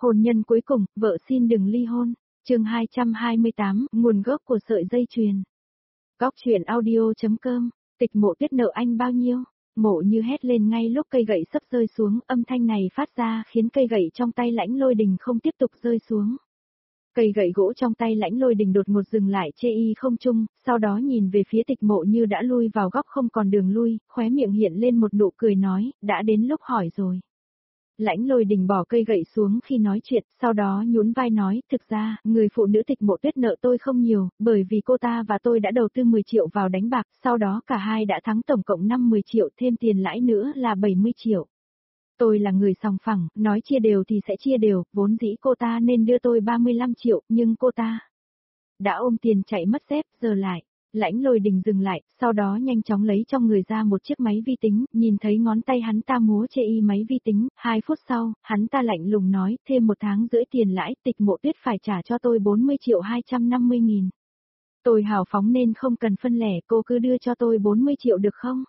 Hôn nhân cuối cùng, vợ xin đừng ly hôn. Chương 228, nguồn gốc của sợi dây chuyền. Góc truyện audio.com. Tịch Mộ Tuyết nợ anh bao nhiêu? Mộ Như hét lên ngay lúc cây gậy sắp rơi xuống, âm thanh này phát ra khiến cây gậy trong tay Lãnh Lôi Đình không tiếp tục rơi xuống. Cây gậy gỗ trong tay Lãnh Lôi Đình đột ngột dừng lại chê y không trung, sau đó nhìn về phía Tịch Mộ Như đã lui vào góc không còn đường lui, khóe miệng hiện lên một nụ cười nói, đã đến lúc hỏi rồi. Lãnh Lôi Đình bỏ cây gậy xuống khi nói chuyện, sau đó nhún vai nói, thực ra, người phụ nữ Tịch Mộ Tuyết nợ tôi không nhiều, bởi vì cô ta và tôi đã đầu tư 10 triệu vào đánh bạc, sau đó cả hai đã thắng tổng cộng 50 triệu thêm tiền lãi nữa là 70 triệu. Tôi là người sòng phẳng, nói chia đều thì sẽ chia đều, vốn dĩ cô ta nên đưa tôi 35 triệu, nhưng cô ta đã ôm tiền chạy mất dép, giờ lại. Lãnh Lôi Đình dừng lại, sau đó nhanh chóng lấy trong người ra một chiếc máy vi tính, nhìn thấy ngón tay hắn ta múa chê y máy vi tính, 2 phút sau, hắn ta lạnh lùng nói, thêm 1 tháng rưỡi tiền lãi, Tịch Mộ Tuyết phải trả cho tôi 40 triệu 250 nghìn. Tôi hào phóng nên không cần phân lẻ, cô cứ đưa cho tôi 40 triệu được không?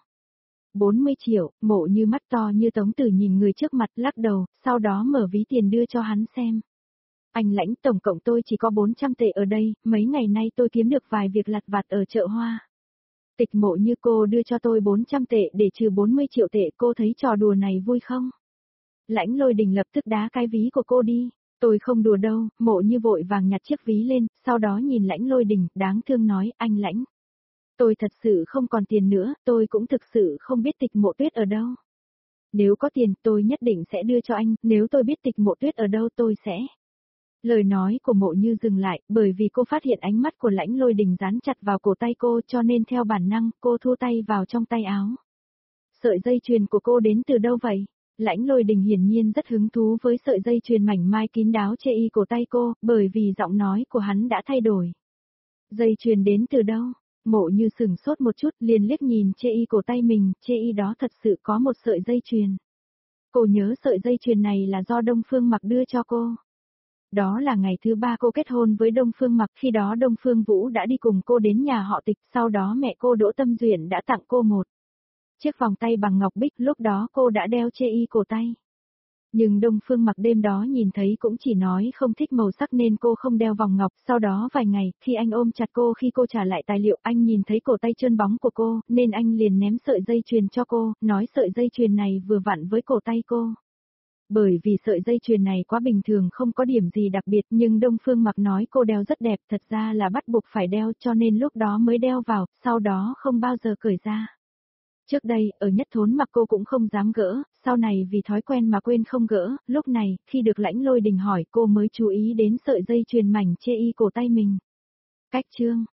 40 triệu, Mộ Như mắt to như Tống Tử nhìn người trước mặt lắc đầu, sau đó mở ví tiền đưa cho hắn xem. Anh Lãnh, tổng cộng tôi chỉ có 400 tệ ở đây, mấy ngày nay tôi kiếm được vài việc lặt vặt ở chợ hoa. Tịch Mộ Như, cô đưa cho tôi 400 tệ để trừ 40 triệu tệ, cô thấy trò đùa này vui không? Lãnh Lôi Đình lập tức đá cái ví của cô đi. Tôi không đùa đâu. Mộ Như vội vàng nhặt chiếc ví lên, sau đó nhìn Lãnh Lôi Đình, đáng thương nói, anh Lãnh. Tôi thật sự không còn tiền nữa, tôi cũng thực sự không biết Tịch Mộ Tuyết ở đâu. Nếu có tiền, tôi nhất định sẽ đưa cho anh, nếu tôi biết Tịch Mộ Tuyết ở đâu tôi sẽ... Lời nói của Mộ Như dừng lại, bởi vì cô phát hiện ánh mắt của Lãnh Lôi Đình dán chặt vào cổ tay cô, cho nên theo bản năng, cô thu tay vào trong tay áo. Sợi dây chuyền của cô đến từ đâu vậy? Lãnh Lôi Đình hiển nhiên rất hứng thú với sợi dây chuyền mảnh mai kín đáo chê y cổ tay cô, bởi vì giọng nói của hắn đã thay đổi. Dây chuyền đến từ đâu? Mộ Như sửng sốt một chút, liền liếc nhìn chê y cổ tay mình, chê y đó thật sự có một sợi dây chuyền. Cô nhớ sợi dây chuyền này là do Đông Phương Mặc đưa cho cô. Đó là ngày thứ 3 cô kết hôn với Đông Phương Mặc, khi đó Đông Phương Vũ đã đi cùng cô đến nhà họ Tịch, sau đó mẹ cô Đỗ Tâm Duyển đã tặng cô một chiếc vòng tay bằng ngọc bích, lúc đó cô đã đeo chê y cổ tay. Nhưng Đông Phương Mặc đêm đó nhìn thấy cũng chỉ nói không thích màu sắc nên cô không đeo vòng ngọc, sau đó vài ngày, khi anh ôm chặt cô khi cô trả lại tài liệu, anh nhìn thấy cổ tay trơn bóng của cô, nên anh liền ném sợi dây chuyền cho cô, nói sợi dây chuyền này vừa vặn với cổ tay cô. Bởi vì sợi dây chuyền này quá bình thường không có điểm gì đặc biệt, nhưng Đông Phương Mặc nói cô đeo rất đẹp, thật ra là bắt buộc phải đeo cho nên lúc đó mới đeo vào, sau đó không bao giờ cởi ra. Trước đây, ở Nhất Thốn Mặc cô cũng không dám gỡ, sau này vì thói quen mà quên không gỡ, lúc này, khi được Lãnh Lôi Đình hỏi cô mới chú ý đến sợi dây chuyền mảnh chê y cổ tay mình. Cách chương.